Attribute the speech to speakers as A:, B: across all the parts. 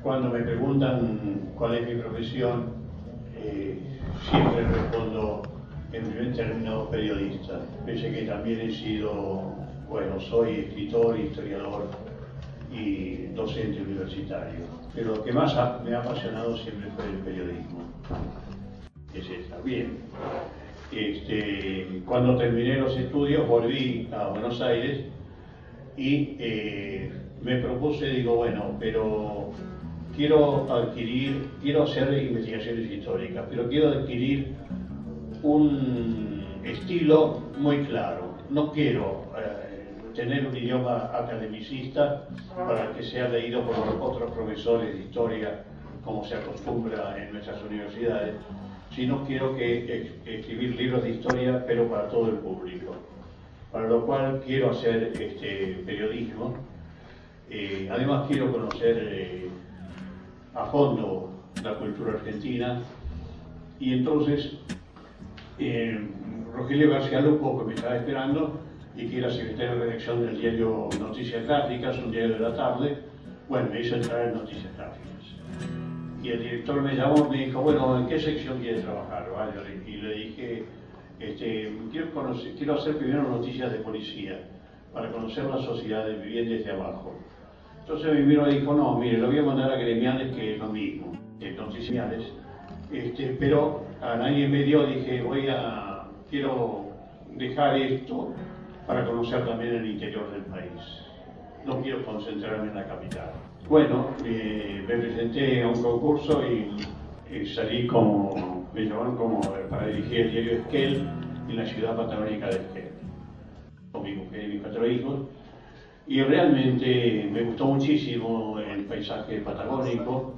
A: Cuando me preguntan cuál es mi profesión, siempre respondo en primer término periodista. Pese que también he sido, bueno, soy escritor, historiador y docente universitario. Pero lo que más me ha apasionado siempre fue el periodismo. Es esta. Bien. Cuando terminé los estudios volví a Buenos Aires y me propuse, digo, bueno, pero quiero hacer investigaciones históricas, pero quiero adquirir un estilo muy claro. No quiero tener un idioma academicista para que sea leído por otros profesores de historia, como se acostumbra en nuestras universidades, sino quiero escribir libros de historia, pero para todo el público. Para lo cual quiero hacer periodismo. Además quiero conocer a fondo la cultura argentina, y entonces Rogelio García Lupo, que me estaba esperando y que era secretario de redacción del diario Noticias Gráficas, un diario de la tarde, bueno, me hizo entrar en Noticias Gráficas. Y el director me llamó y me dijo, bueno, ¿en qué sección quieres trabajar? ¿Vale? Y le dije, quiero hacer primero noticias de policía, para conocer la sociedad de bien desde abajo. Entonces me miró y dijo, no, mire, lo voy a mandar a gremiales, que es lo mismo, noticiales. Pero al año y medio dije, quiero dejar esto para conocer también el interior del país. No quiero concentrarme en la capital. Bueno, me presenté a un concurso y salí me llamaron para dirigir el diario Esquel en la ciudad patagónica de Esquel, con mi mujer y mis 4 hijos. Y realmente me gustó muchísimo el paisaje patagónico,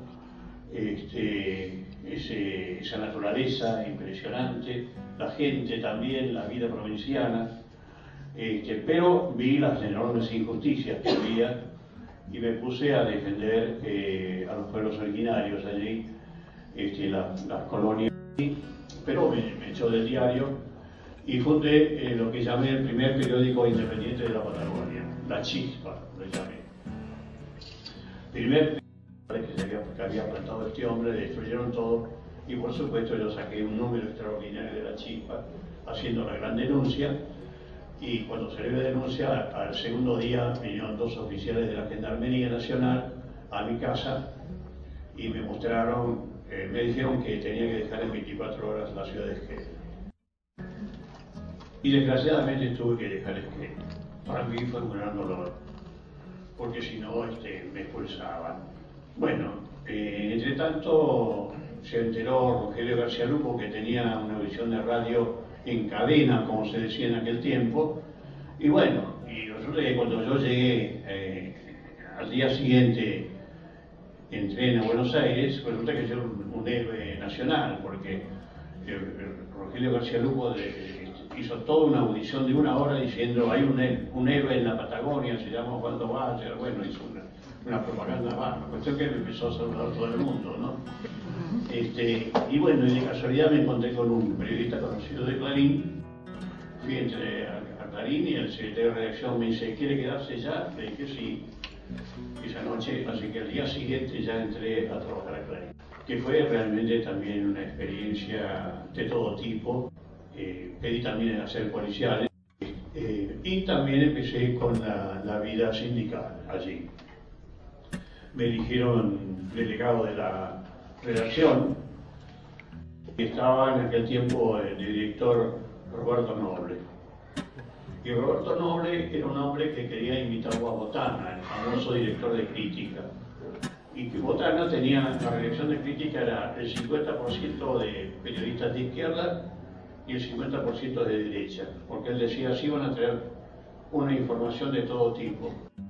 A: esa naturaleza impresionante, la gente también, la vida provinciana, pero vi las enormes injusticias que había y me puse a defender a los pueblos originarios allí, las colonias, pero me echó del diario y fundé lo que llamé el primer periódico independiente de la Patagonia, La Chispa, lo llamé. Primer que había plantado este hombre, destruyeron todo, y por supuesto yo saqué un número extraordinario de La Chispa haciendo la gran denuncia. Y cuando salió la denuncia, al segundo día vinieron 2 oficiales de la Gendarmería Nacional a mi casa y me mostraron, me dijeron que tenía que dejar en 24 horas la ciudad de Esquel. Y desgraciadamente tuve que dejar Esquel. Para mí fue un gran dolor, porque si no me expulsaban. Bueno, entre tanto se enteró Rogelio García Lupo, que tenía una visión de radio en cadena, como se decía en aquel tiempo, y bueno, y resulta que cuando yo llegué al día siguiente en tren a Buenos Aires, resulta que yo era un héroe nacional, porque Rogelio García Lupo hizo toda una audición de 1 hora diciendo hay un héroe en la Patagonia, se llama Osvaldo Bayer, bueno, hizo una propaganda baja, cuestión que me empezó a saludar todo el mundo, ¿no? Y bueno, y de casualidad me encontré con un periodista conocido de Clarín. Fui a Clarín y el secretario de redacción me dice, ¿quiere quedarse ya? Le dije sí, esa noche, así que al día siguiente ya entré a trabajar a Clarín, que fue realmente también una experiencia de todo tipo. Pedí también hacer policiales y también empecé con la vida sindical allí. Me eligieron delegado de la redacción. Estaba en aquel tiempo el director Roberto Noble. Y Roberto Noble era un hombre que quería imitar a Botana, el famoso director de crítica. Y que Botana tenía, la redacción de crítica era el 50% de periodistas de izquierda y el 50% de derecha, porque él decía así van a tener una información de todo tipo.